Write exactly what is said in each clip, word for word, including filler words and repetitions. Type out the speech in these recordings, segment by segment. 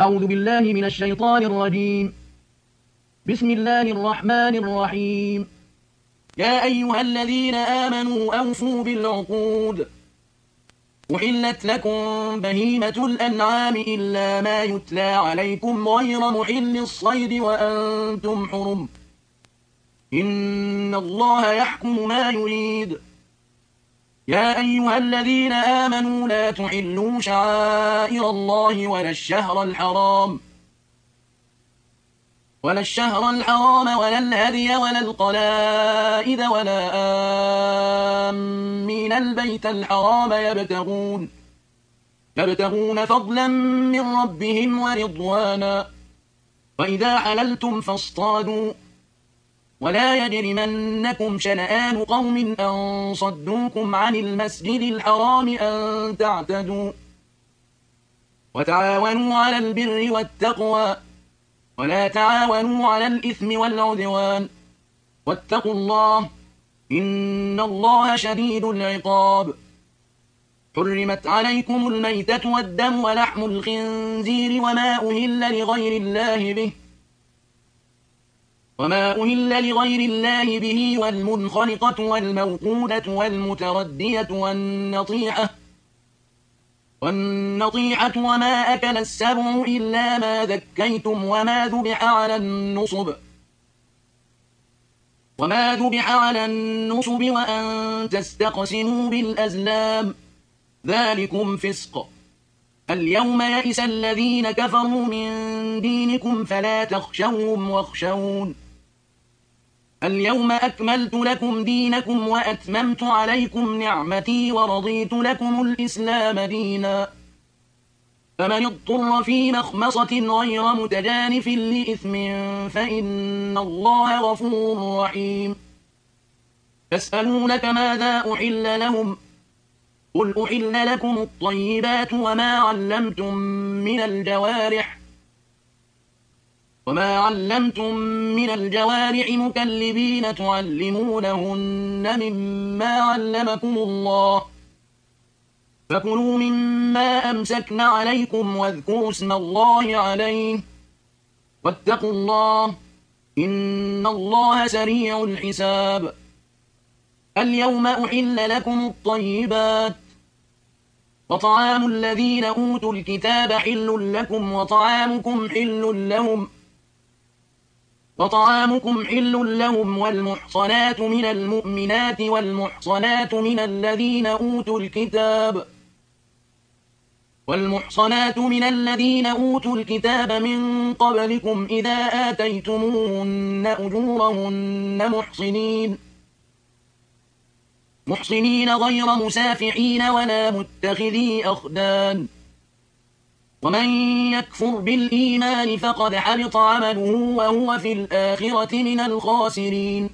أعوذ بالله من الشيطان الرجيم. بسم الله الرحمن الرحيم. يا أيها الذين آمنوا أوفوا بالعقود. أحلت لكم بهيمة الأنعام إلا ما يتلى عليكم غير محل الصيد وأنتم حرم. إن الله يحكم ما يريد. يا أيها الذين آمنوا لا تحلوا شعائر الله ولا الشهر الحرام ولا الشهر الحرام ولا الهدي ولا القلائد ولا آمين البيت الحرام يبتغون يبتغون فضلا من ربهم ورضوانا. وإذا حللتم فاصطادوا ولا يجرمنكم شنآن قوم أن صدوكم عن المسجد الحرام أن تعتدوا. وتعاونوا على البر والتقوى ولا تعاونوا على الإثم والعدوان. واتقوا الله إن الله شديد العقاب. حرمت عليكم الميتة والدم ولحم الخنزير وما أهل لغير الله به وما أهل لغير الله به والمنخنقة والموقودة والمتردية والنطيحة والنطيحة وما أكل السبع إلا ما ذكيتم وما ذبح على النصب وما ذبح على النصب وأن تستقسموا بالأزلام ذلكم فسق. اليوم يئس الذين كفروا من دينكم فلا تخشوهم واخشون. اليوم أكملت لكم دينكم وأتممت عليكم نعمتي ورضيت لكم الإسلام دينا. فمن اضطر في مخمصة غير متجانف لإثم فإن الله غفور رحيم. يسألونك ماذا أحل لهم قل أحل لكم الطيبات وما علمتم من الجوارح وما علمتم من الجوارح مكلبين تعلمونهن مما علمكم الله فكلوا مما أمسكن عليكم واذكروا اسم الله عليه واتقوا الله إن الله سريع الحساب. اليوم أحل لكم الطيبات وطعام الذين أوتوا الكتاب حل لكم وطعامكم حل لهم وطعامكم حل لهم والمحصنات من المؤمنات والمحصنات من الذين أوتوا الكتاب والمحصنات من الذين أوتوا الكتاب من قبلكم إذا آتيتموهن أجورهن محصنين محصنين غير مسافحين ولا متخذي أخدان. ومن يكفر بالإيمان فقد حبط عمله وهو في الآخرة من الخاسرين.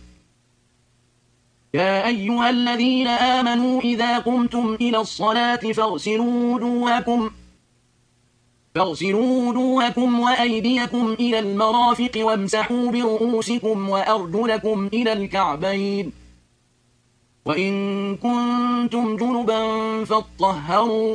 يا أيها الذين آمنوا إذا قمتم إلى الصلاة فاغسلوا وجوهكم فاغسلوا وجوهكم وأيديكم إلى المرافق وامسحوا برؤوسكم وأرجلكم إلى الكعبين. وإن كنتم جنبا فاطهروا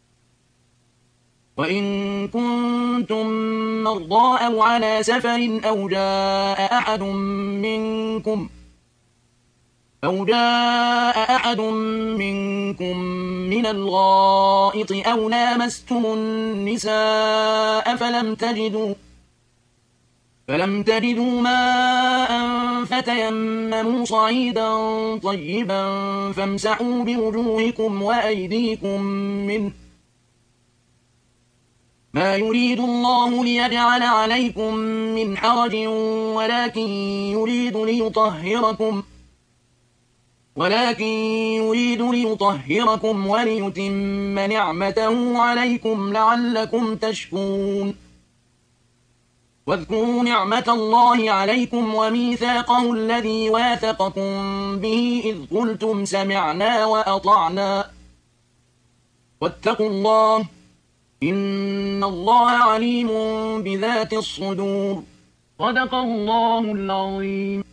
وإن كنتم مرضى أو على سفر أو جاء أحد منكم أو جاء أحد منكم من الغائط أو لامستم النساء فلم تجدوا فلم تجدوا ماء فتيمموا صعيدا طيبا فامسحوا بوجوهكم وأيديكم منه ما يريد الله ليجعل عليكم من حرج ولكن يريد ليطهركم ولكن يريد ليطهركم وليتم نعمته عليكم لعلكم تشكرون. واذكروا نعمة الله عليكم وميثاقه الذي واثقكم به إذ قلتم سمعنا وأطعنا واتقوا الله إن الله عليم بذات الصدور. صدق الله العظيم.